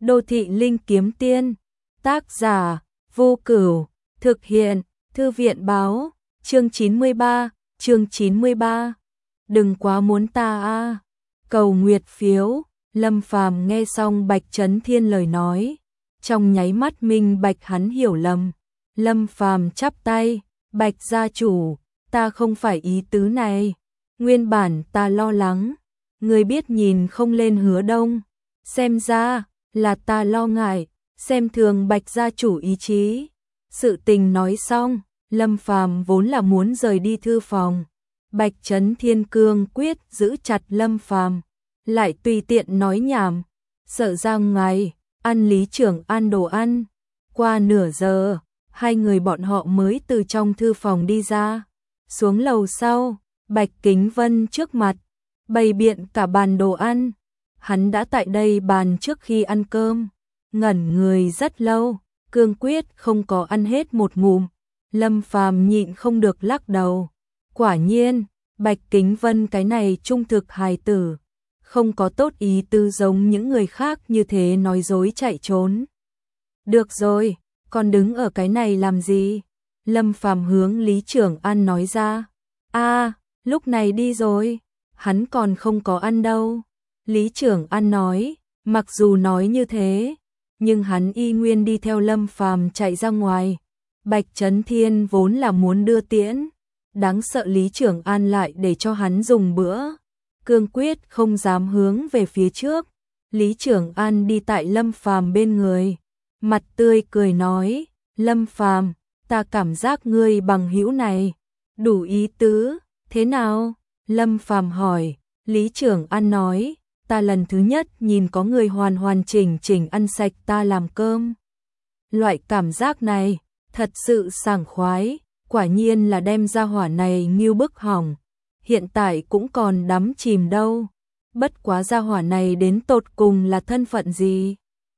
Đô thị linh kiếm tiên. Tác giả Vô Cửu. Thực hiện Thư viện báo. Chương 93. Đừng quá muốn ta a. Cầu nguyệt phiếu. Lâm Phàm nghe xong Bạch Chấn Thiên lời nói, trong nháy mắt minh bạch hắn hiểu lầm. Lâm Phàm chắp tay, Bạch gia chủ, ta không phải ý tứ này. Nguyên bản ta lo lắng, người biết nhìn không lên Hứa Đông. Xem ra là ta lo ngại, xem thường Bạch gia chủ ý chí. Sự tình nói xong, Lâm Phàm vốn là muốn rời đi thư phòng. Bạch Chấn Thiên cương quyết giữ chặt Lâm Phàm, lại tùy tiện nói nhảm, sợ ra ngoài, ăn Lý Trưởng An đồ ăn. Qua nửa giờ, hai người bọn họ mới từ trong thư phòng đi ra. Xuống lầu sau, Bạch Kính Vân trước mặt, bày biện cả bàn đồ ăn. Hắn đã tại đây bàn trước khi ăn cơm, ngẩn người rất lâu, cương quyết không có ăn hết một ngụm. Lâm Phàm nhịn không được lắc đầu. Quả nhiên, Bạch Kính Vân cái này trung thực hài tử, không có tốt ý tư giống những người khác như thế nói dối chạy trốn. Được rồi, còn đứng ở cái này làm gì? Lâm Phàm hướng Lý Trưởng An nói ra. Lúc này đi rồi, hắn còn không có ăn đâu. Lý Trưởng An nói, mặc dù nói như thế, nhưng hắn y nguyên đi theo Lâm Phàm chạy ra ngoài. Bạch Chấn Thiên vốn là muốn đưa tiễn, đáng sợ Lý Trưởng An lại để cho hắn dùng bữa. Cương quyết không dám hướng về phía trước. Lý Trưởng An đi tại Lâm Phàm bên người, mặt tươi cười nói, Lâm Phàm, ta cảm giác ngươi bằng hữu này đủ ý tứ, thế nào? Lâm Phàm hỏi. Lý Trưởng An nói, ta lần thứ nhất nhìn có người hoàn hoàn chỉnh chỉnh ăn sạch ta làm cơm. Loại cảm giác này, thật sự sảng khoái, quả nhiên là đem ra hỏa này nghiêu bức hỏng. Hiện tại cũng còn đắm chìm đâu. Bất quá gia hỏa này đến tột cùng là thân phận gì?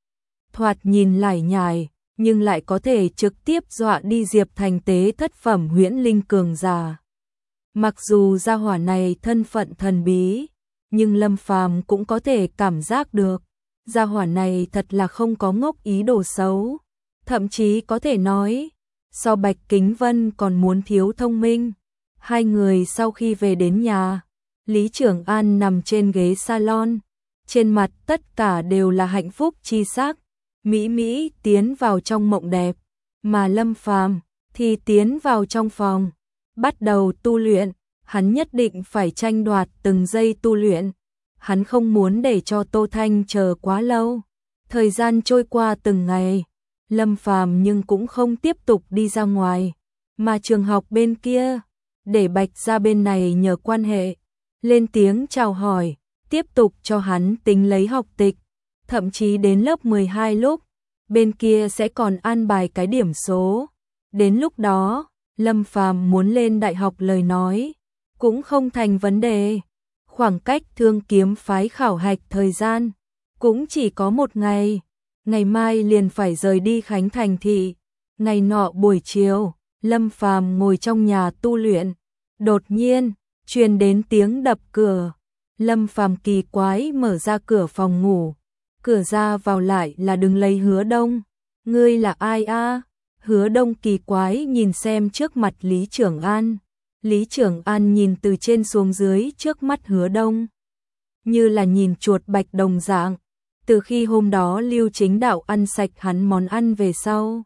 Thoạt nhìn lải nhải, nhưng lại có thể trực tiếp dọa đi Diệp Thành tế thất phẩm huyễn linh cường giả. Mặc dù gia hỏa này thân phận thần bí, nhưng Lâm Phàm cũng có thể cảm giác được, gia hỏa này thật là không có ngốc ý đồ xấu, thậm chí có thể nói, so Bạch Kính Vân còn muốn thiếu thông minh. Hai người sau khi về đến nhà, Lý Trưởng An nằm trên ghế salon, trên mặt tất cả đều là hạnh phúc chi sắc, mỹ mỹ tiến vào trong mộng đẹp, mà Lâm Phàm thì tiến vào trong phòng, bắt đầu tu luyện. Hắn nhất định phải tranh đoạt từng giây tu luyện, hắn không muốn để cho Tô Thanh chờ quá lâu. Thời gian trôi qua từng ngày, Lâm Phàm nhưng cũng không tiếp tục đi ra ngoài, mà trường học bên kia, để Bạch gia bên này nhờ quan hệ, lên tiếng chào hỏi, tiếp tục cho hắn tính lấy học tịch, thậm chí đến lớp 12 lúc, bên kia sẽ còn an bài cái điểm số. Đến lúc đó, Lâm Phàm muốn lên đại học lời nói, cũng không thành vấn đề. Khoảng cách Thương Kiếm phái khảo hạch thời gian, cũng chỉ có một ngày, ngày mai liền phải rời đi Khánh Thành thị. Ngày nọ buổi chiều, Lâm Phàm ngồi trong nhà tu luyện, đột nhiên truyền đến tiếng đập cửa. Lâm Phàm kỳ quái mở ra cửa phòng ngủ, cửa ra vào lại là đứng lấy Hứa Đông. Ngươi là ai a? Hứa Đông kỳ quái nhìn xem trước mặt Lý Trưởng An. Lý Trưởng An nhìn từ trên xuống dưới trước mắt Hứa Đông, như là nhìn chuột bạch đồng dạng. Từ khi hôm đó Lưu Chính Đạo ăn sạch hắn món ăn về sau,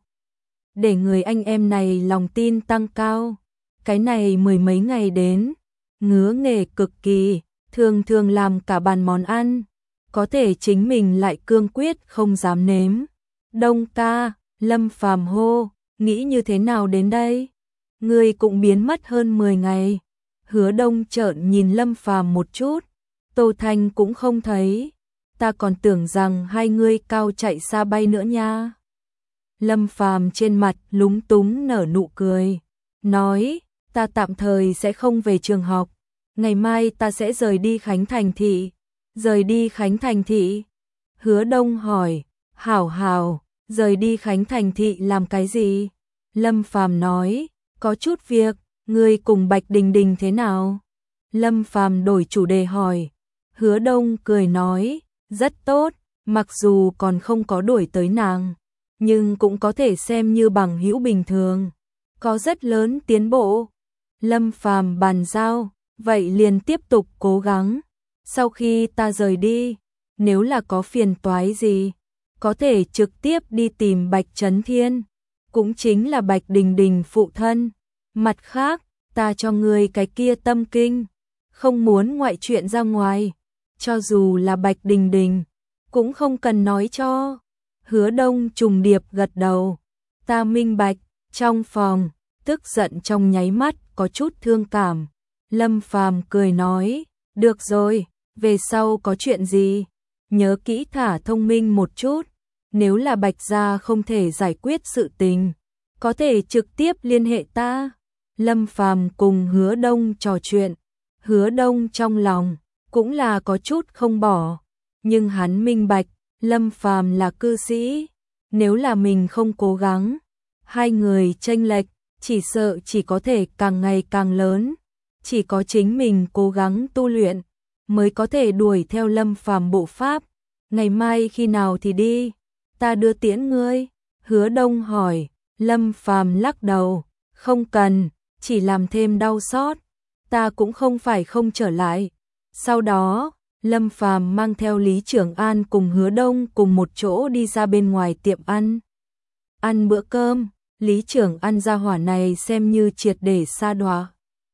để người anh em này lòng tin tăng cao. Cái này mười mấy ngày đến, ngứa nghề cực kỳ, thường thường làm cả bàn món ăn, có thể chính mình lại cương quyết không dám nếm. Đông ca, Lâm Phàm hô, nghĩ như thế nào đến đây? Ngươi cũng biến mất hơn 10 ngày. Hứa Đông trợn nhìn Lâm Phàm một chút, Tô Thanh cũng không thấy, ta còn tưởng rằng hai ngươi cao chạy xa bay nữa nha. Lâm Phàm trên mặt lúng túng nở nụ cười, nói, ta tạm thời sẽ không về trường học, ngày mai ta sẽ rời đi Khánh Thành thị. Rời đi Khánh Thành thị? Hứa Đông hỏi. Hảo, rời đi Khánh Thành thị làm cái gì? Lâm Phàm nói, có chút việc. Ngươi cùng Bạch Đình Đình thế nào? Lâm Phàm đổi chủ đề hỏi. Hứa Đông cười nói, rất tốt, mặc dù còn không có đuổi tới nàng, nhưng cũng có thể xem như bằng hữu bình thường, có rất lớn tiến bộ. Lâm Phàm bàn giao, vậy liền tiếp tục cố gắng. Sau khi ta rời đi, nếu là có phiền toái gì, có thể trực tiếp đi tìm Bạch Chấn Thiên, cũng chính là Bạch Đình Đình phụ thân. Mặt khác, ta cho ngươi cái kia tâm kinh, không muốn ngoại chuyện ra ngoài, cho dù là Bạch Đình Đình, cũng không cần nói cho. Hứa Đông trùng điệp gật đầu, ta minh bạch. Trong phòng, tức giận trong nháy mắt có chút thương cảm. Lâm Phàm cười nói, được rồi, về sau có chuyện gì, nhớ kỹ thả thông minh một chút, nếu là Bạch gia không thể giải quyết sự tình, có thể trực tiếp liên hệ ta. Lâm Phàm cùng Hứa Đông trò chuyện, Hứa Đông trong lòng cũng là có chút không bỏ, nhưng hắn minh bạch, Lâm Phàm là cư sĩ, nếu là mình không cố gắng, hai người chênh lệch chỉ sợ chỉ có thể càng ngày càng lớn, chỉ có chính mình cố gắng tu luyện mới có thể đuổi theo Lâm Phàm bộ pháp. Ngày mai khi nào thì đi, ta đưa tiễn ngươi. Hứa Đông hỏi. Lâm Phàm lắc đầu, không cần, chỉ làm thêm đau xót, ta cũng không phải không trở lại. Sau đó, Lâm Phàm mang theo Lý Trưởng An cùng Hứa Đông cùng một chỗ đi ra bên ngoài tiệm ăn. Ăn bữa cơm, Lý Trưởng An gia hỏa này xem như triệt để sa đọa.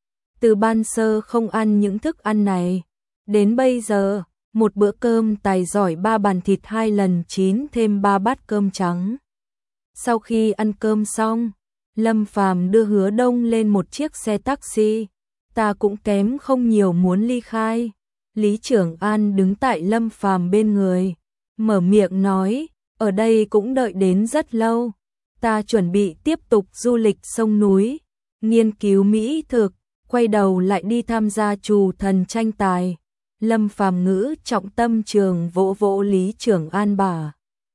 Từ ban sơ không ăn những thức ăn này, đến bây giờ, một bữa cơm tài giỏi 3 bàn thịt 2 lần chín thêm 3 bát cơm trắng. Sau khi ăn cơm xong, Lâm Phàm đưa Hứa Đông lên một chiếc xe taxi, ta cũng kém không nhiều muốn ly khai. Lý Trưởng An đứng tại Lâm Phàm bên người, mở miệng nói, ở đây cũng đợi đến rất lâu, ta chuẩn bị tiếp tục du lịch sông núi, nghiên cứu mỹ thực, quay đầu lại đi tham gia trù thần tranh tài. Lâm Phàm ngữ trọng tâm trường vỗ vỗ Lý Trưởng An bả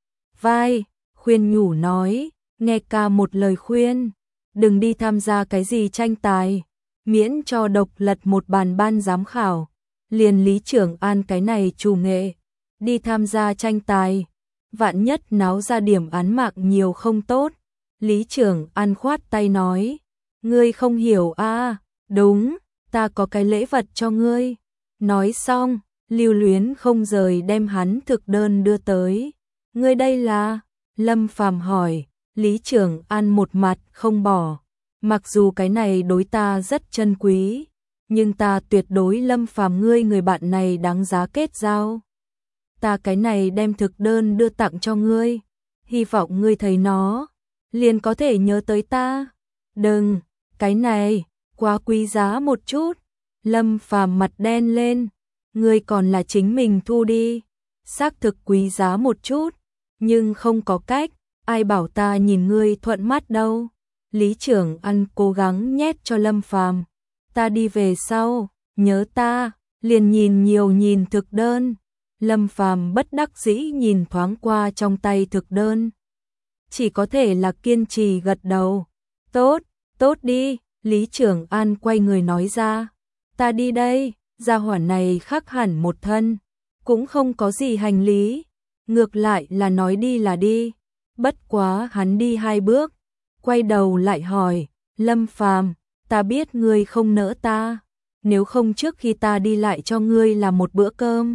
vai, khuyên nhủ nói, nghe ca một lời khuyên, đừng đi tham gia cái gì tranh tài, miễn cho độc lật một bàn ban giám khảo. Liền Lý Trưởng An cái này chủ nghệ, đi tham gia tranh tài, vạn nhất náo ra điểm án mạng nhiều không tốt. Lý Trưởng An khoát tay nói, ngươi không hiểu à, đúng, ta có cái lễ vật cho ngươi. Nói xong, lưu luyến không rời đem hắn thực đơn đưa tới. Ngươi đây là? Lâm Phàm hỏi. Lý Trưởng An một mặt không bỏ, mặc dù cái này đối ta rất chân quý, nhưng ta tuyệt đối Lâm Phàm ngươi người bạn này đáng giá kết giao. Ta cái này đem thực đơn đưa tặng cho ngươi, hy vọng ngươi thấy nó, liền có thể nhớ tới ta. Đừng, cái này, quá quý giá một chút. Lâm Phàm mặt đen lên, ngươi còn là chính mình thu đi, xác thực quý giá một chút, nhưng không có cách, ai bảo ta nhìn ngươi thuận mắt đâu. Lý Trưởng An cố gắng nhét cho Lâm Phàm, ta đi về sau, nhớ ta, liền nhìn thực đơn. Lâm Phàm bất đắc dĩ nhìn thoáng qua trong tay thực đơn, chỉ có thể là kiên trì gật đầu. Tốt, tốt đi. Lý Trưởng An quay người nói ra, ta đi đây. Gia hỏa này khác hẳn một thân, cũng không có gì hành lý, ngược lại là nói đi là đi. Bất quá hắn đi 2 bước, quay đầu lại hỏi, Lâm Phàm, ta biết ngươi không nỡ ta, nếu không trước khi ta đi lại cho ngươi làm một bữa cơm.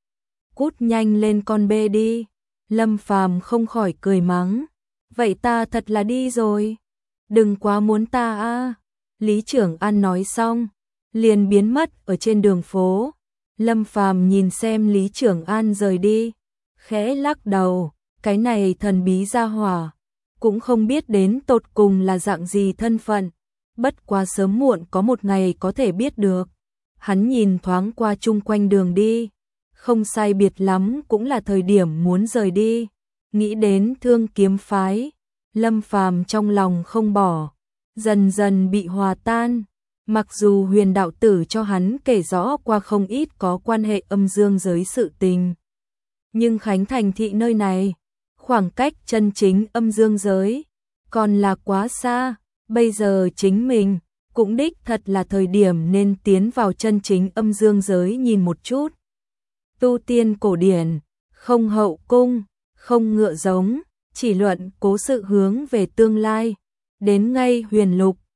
Cút nhanh lên con bê đi. Lâm Phàm không khỏi cười mắng, vậy ta thật là đi rồi, đừng quá muốn ta a. Lý Trưởng An nói xong, liền biến mất ở trên đường phố. Lâm Phàm nhìn xem Lý Trưởng An rời đi, khẽ lắc đầu, cái này thần bí gia hỏa, cũng không biết đến tột cùng là dạng gì thân phận, bất quá sớm muộn có một ngày có thể biết được. Hắn nhìn thoáng qua chung quanh đường đi, không sai biệt lắm cũng là thời điểm muốn rời đi. Nghĩ đến Thương Kiếm phái, Lâm Phàm trong lòng không bỏ, dần dần bị hòa tan. Mặc dù Huyền đạo tử cho hắn kể rõ qua không ít có quan hệ âm dương giới sự tình, nhưng Khánh Thành thị nơi này, khoảng cách chân chính âm dương giới còn là quá xa. Bây giờ chính mình cũng đích thật là thời điểm nên tiến vào chân chính âm dương giới nhìn một chút. Tu tiên cổ điển, không hậu cung, không ngựa giống, chỉ luận cố sự hướng về tương lai. Đến ngay Huyền Lục,